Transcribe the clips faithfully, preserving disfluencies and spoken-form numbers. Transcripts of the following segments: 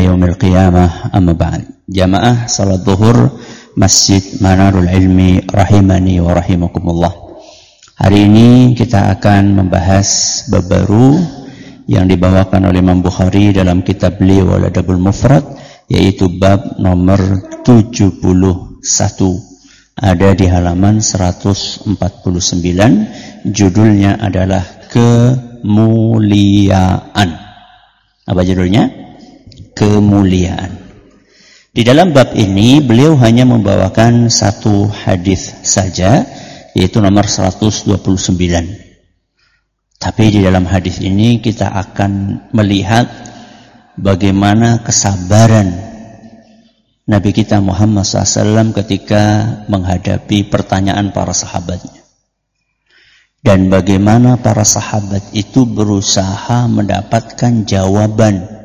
yaumil qiyamah, amma ba'd. Jamaah salat zuhur Masjid Manarul Ilmi rahimani wa rahimakumullah. Hari ini kita akan membahas bab baru yang dibawakan oleh Imam Bukhari dalam kitab beliau Al-Adabul Mufrad, yaitu bab nomor tujuh puluh satu. Ada di halaman seratus empat puluh sembilan. Judulnya adalah kemuliaan. Apa judulnya? Kemuliaan. Di dalam bab ini beliau hanya membawakan satu hadis saja, yaitu nomor seratus dua puluh sembilan. Tapi di dalam hadis ini kita akan melihat bagaimana kesabaran Nabi kita Muhammad shallallahu alaihi wasallam ketika menghadapi pertanyaan para sahabatnya. Dan bagaimana para sahabat itu berusaha mendapatkan jawaban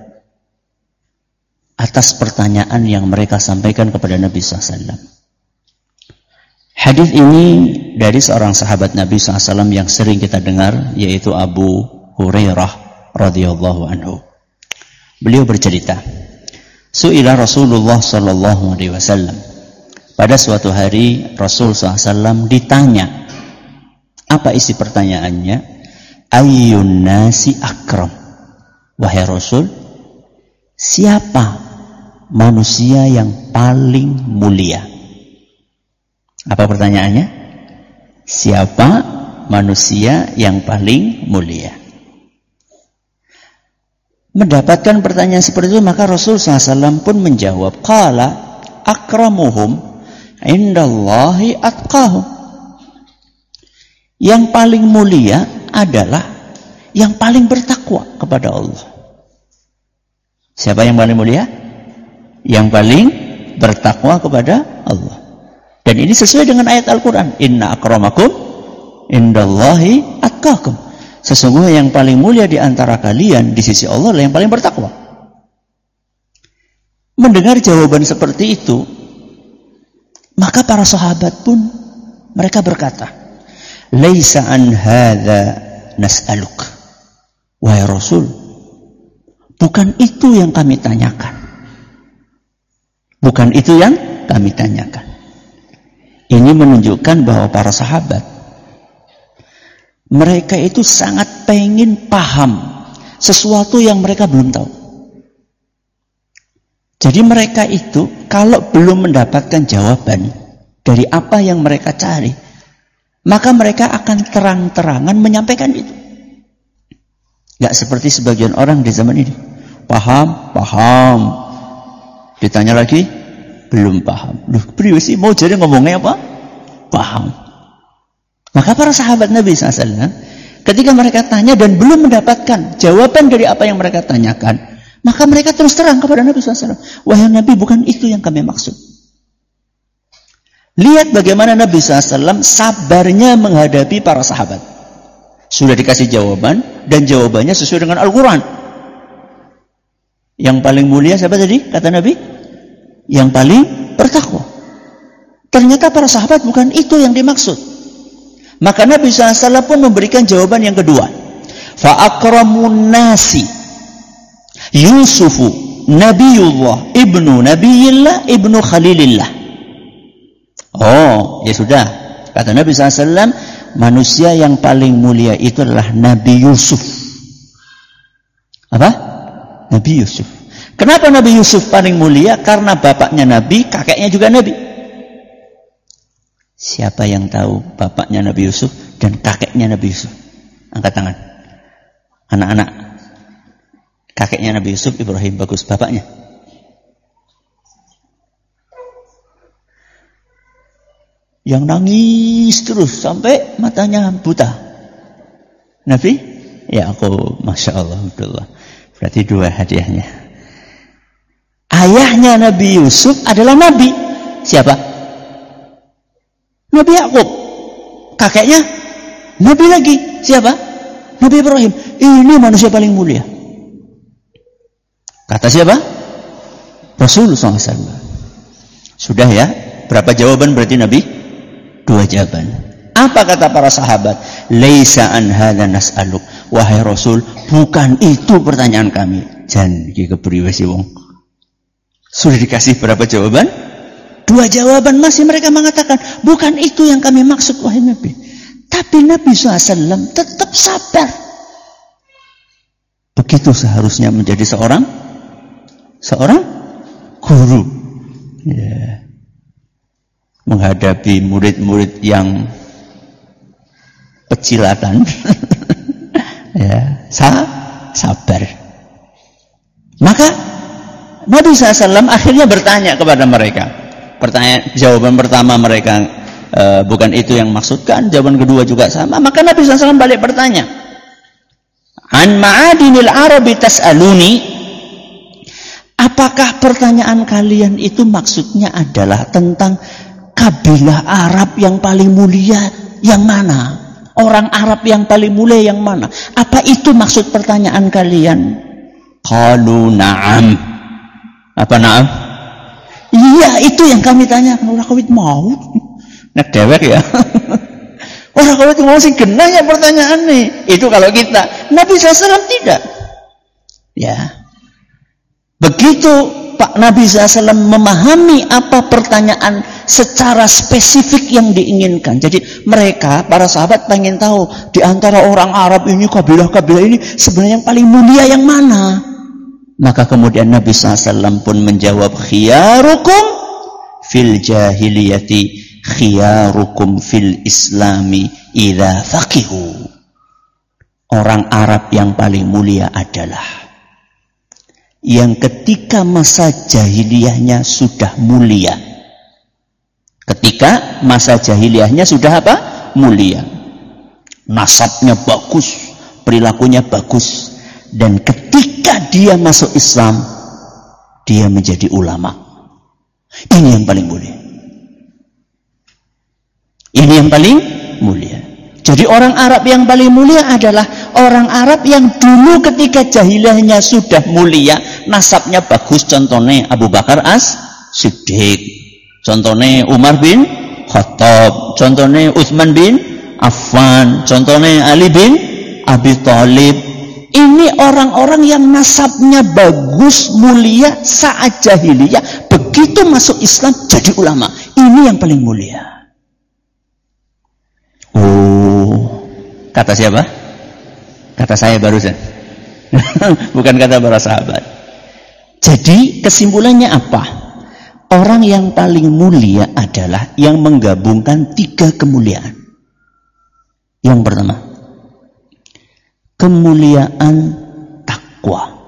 atas pertanyaan yang mereka sampaikan kepada Nabi shallallahu alaihi wasallam. Hadis ini dari seorang sahabat Nabi shallallahu alaihi wasallam yang sering kita dengar, yaitu Abu Hurairah radhiyallahu anhu. Beliau bercerita, Su'ila Rasulullah sallallahu alaihi wasallam. Pada suatu hari Rasul sallallahu alaihi wasallam ditanya. Apa isi pertanyaannya? Ayyun nasi akram. Wahai Rasul, siapa manusia yang paling mulia? Apa pertanyaannya? Siapa manusia yang paling mulia? Mendapatkan pertanyaan seperti itu, maka Rasul shallallahu alaihi wasallam pun menjawab, Qala akramuhum indallahi atqahum. Yang paling mulia adalah yang paling bertakwa kepada Allah. Siapa yang paling mulia? Yang paling bertakwa kepada Allah. Dan ini sesuai dengan ayat Al-Quran. Inna akramakum indallahi atqakum. Sesungguhnya yang paling mulia di antara kalian di sisi Allah adalah yang paling bertakwa. Mendengar jawaban seperti itu, maka para sahabat pun mereka berkata, Laisa an hadza nas'aluk. Wahai Rasul, bukan itu yang kami tanyakan. Bukan itu yang kami tanyakan. Ini menunjukkan bahwa para sahabat, mereka itu sangat pengen paham sesuatu yang mereka belum tahu. Jadi mereka itu kalau belum mendapatkan jawaban dari apa yang mereka cari, maka mereka akan terang-terangan menyampaikan itu. Gak seperti sebagian orang di zaman ini. Paham, paham. Ditanya lagi, belum paham. Loh, beliau sih mau jadi ngomongnya apa? Paham. Maka para sahabat Nabi shallallahu alaihi wasallam, ketika mereka tanya dan belum mendapatkan jawaban dari apa yang mereka tanyakan, maka mereka terus terang kepada Nabi shallallahu alaihi wasallam, wahai Nabi, bukan itu yang kami maksud. Lihat bagaimana Nabi shallallahu alaihi wasallam sabarnya menghadapi para sahabat. Sudah dikasih jawaban, dan jawabannya sesuai dengan Al-Quran. Yang paling mulia siapa tadi? Kata Nabi? Yang paling bertakwa. Ternyata para sahabat bukan itu yang dimaksud. Maka Nabi shallallahu alaihi wasallam pun memberikan jawaban yang kedua. Fa'akramun nasi Yusufu Nabiullah ibnu Nabiyillah ibnu Khalilillah. Oh, ya sudah. Kata Nabi shallallahu alaihi wasallam, manusia yang paling mulia itu adalah Nabi Yusuf. Apa? Nabi Yusuf. Kenapa Nabi Yusuf paling mulia? Karena bapaknya Nabi, kakeknya juga Nabi. Siapa yang tahu bapaknya Nabi Yusuf dan kakeknya Nabi Yusuf? Angkat tangan. Anak-anak. Kakeknya Nabi Yusuf, Ibrahim, bagus. Bapaknya? Yang nangis terus sampai matanya buta. Nabi? Ya aku, Masya Allah, Abdullah. Berarti dua hadiahnya. Ayahnya Nabi Yusuf adalah Nabi. Siapa? Nabi Yakub. Kakeknya Nabi lagi. Siapa? Nabi Ibrahim. Ini manusia paling mulia. Kata siapa? Rasulullah shallallahu alaihi wasallam. Sudah ya? Berapa jawaban berarti Nabi? Dua jawaban. Apa kata para sahabat? Laisa an hadza nas'aluk. Wahai Rasul, bukan itu pertanyaan kami. Jan iki kepriwe sih wong? Sudah dikasih berapa jawaban? Dua jawaban. Masih mereka mengatakan, bukan itu yang kami maksud wahai Nabi. Tapi Nabi shallallahu alaihi wasallam tetap sabar. Begitu seharusnya menjadi seorang seorang guru. Ya. Menghadapi murid-murid yang pecilatan. Ya, sabar. Maka Nabi shallallahu alaihi wasallam akhirnya bertanya kepada mereka. Pertanyaan, jawaban pertama mereka e, bukan itu yang maksudkan. Jawaban kedua juga sama. Maka Nabi shallallahu alaihi wasallam balik bertanya. An ma'adinil arabi tas'aluni. Apakah pertanyaan kalian itu maksudnya adalah tentang kabilah Arab yang paling mulia yang mana? Orang Arab yang paling mulia yang mana? Apa itu maksud pertanyaan kalian? Qalu na'am. Apa na'am? Iya, itu yang kami tanyakan. Orang kawit mau. Nek dewek ya. Orang kawit mau sih genahnya pertanyaan nih. Itu kalau kita. Nabi shallallahu alaihi wasallam tidak. Ya. Begitu Pak Nabi shallallahu alaihi wasallam memahami apa pertanyaan secara spesifik yang diinginkan. Jadi mereka, para sahabat pengen tahu di antara orang Arab ini, kabilah-kabilah ini sebenarnya yang paling mulia yang mana? Maka kemudian Nabi shallallahu alaihi wasallam pun menjawab, khiyarukum fil jahiliyati khiyarukum fil islami idza faqihu. Orang Arab yang paling mulia adalah yang ketika masa jahiliyahnya sudah mulia. Ketika masa jahiliyahnya sudah apa? Mulia. Nasabnya bagus, perilakunya bagus. Dan ketika dia masuk Islam, dia menjadi ulama. Ini yang paling mulia. Ini yang paling mulia. Jadi orang Arab yang paling mulia adalah orang Arab yang dulu ketika jahiliyahnya sudah mulia, nasabnya bagus. Contohnya Abu Bakar As-Siddiq, contohnya Umar bin Khattab, contohnya Utsman bin Affan, contohnya Ali bin Abi Thalib. Ini orang-orang yang nasabnya bagus, mulia saat jahiliyah, begitu masuk Islam jadi ulama. Ini yang paling mulia. Oh, kata siapa? Kata saya barusan. Bukan kata para sahabat. Jadi kesimpulannya apa? Orang yang paling mulia adalah yang menggabungkan tiga kemuliaan. Yang pertama, kemuliaan takwa.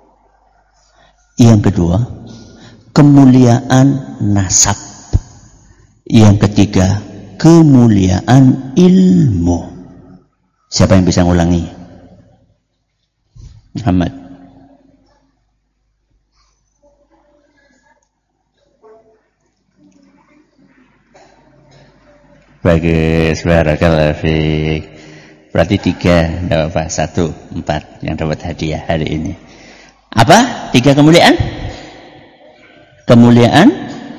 Yang kedua, kemuliaan nasab. Yang ketiga, kemuliaan ilmu. Siapa yang bisa ngulangi? Muhammad. Bagus, barakallahu fiik. Berarti tiga, tidak apa, satu, empat yang dapat hadiah hari ini. Apa? Tiga kemuliaan? Kemuliaan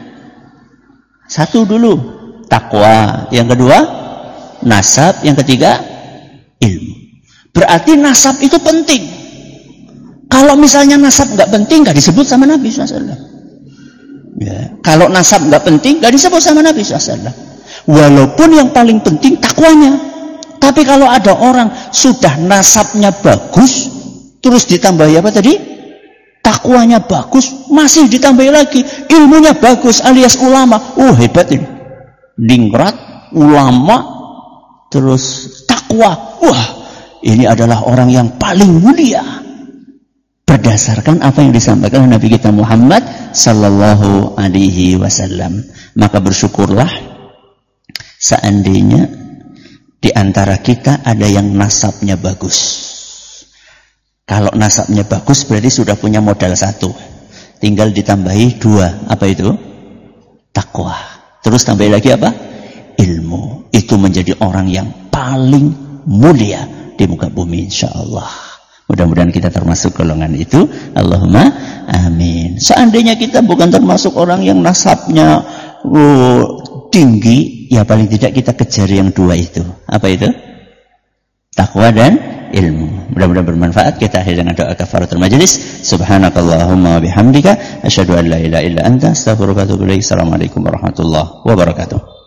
satu dulu, takwa. Yang kedua, nasab. Yang ketiga, ilmu. Berarti nasab itu penting. Kalau misalnya nasab nggak penting, nggak disebut sama Nabi shallallahu alaihi wasallam. Ya. Kalau nasab nggak penting, nggak disebut sama Nabi shallallahu alaihi wasallam. Walaupun yang paling penting takwanya. Tapi kalau ada orang sudah nasabnya bagus, terus ditambahi apa tadi? Takwanya bagus, masih ditambahi lagi ilmunya bagus alias ulama. Oh, hebat ini. Ningrat, ulama, terus takwa. Wah, ini adalah orang yang paling mulia. Berdasarkan apa yang disampaikan oleh Nabi kita Muhammad sallallahu alaihi wasallam. Maka bersyukurlah seandainya di antara kita ada yang nasabnya bagus. Kalau nasabnya bagus berarti sudah punya modal satu. Tinggal ditambahi dua. Apa itu? Takwa. Terus tambahi lagi apa? Ilmu. Itu menjadi orang yang paling mulia di muka bumi insyaallah. Mudah-mudahan kita termasuk golongan itu. Allahumma amin. Seandainya kita bukan termasuk orang yang nasabnya oh, tinggi, ya paling tidak kita kejar yang dua itu. Apa itu? Takwa dan ilmu. Mudah-mudahan bermanfaat. Kita akhiri dengan doa kafaratul majelis. Subhanakallahumma wa bihamdika asyhadu an la ilaha illa anta astaghfiruka wa atubu ilaik. Assalamualaikum warahmatullahi wabarakatuh.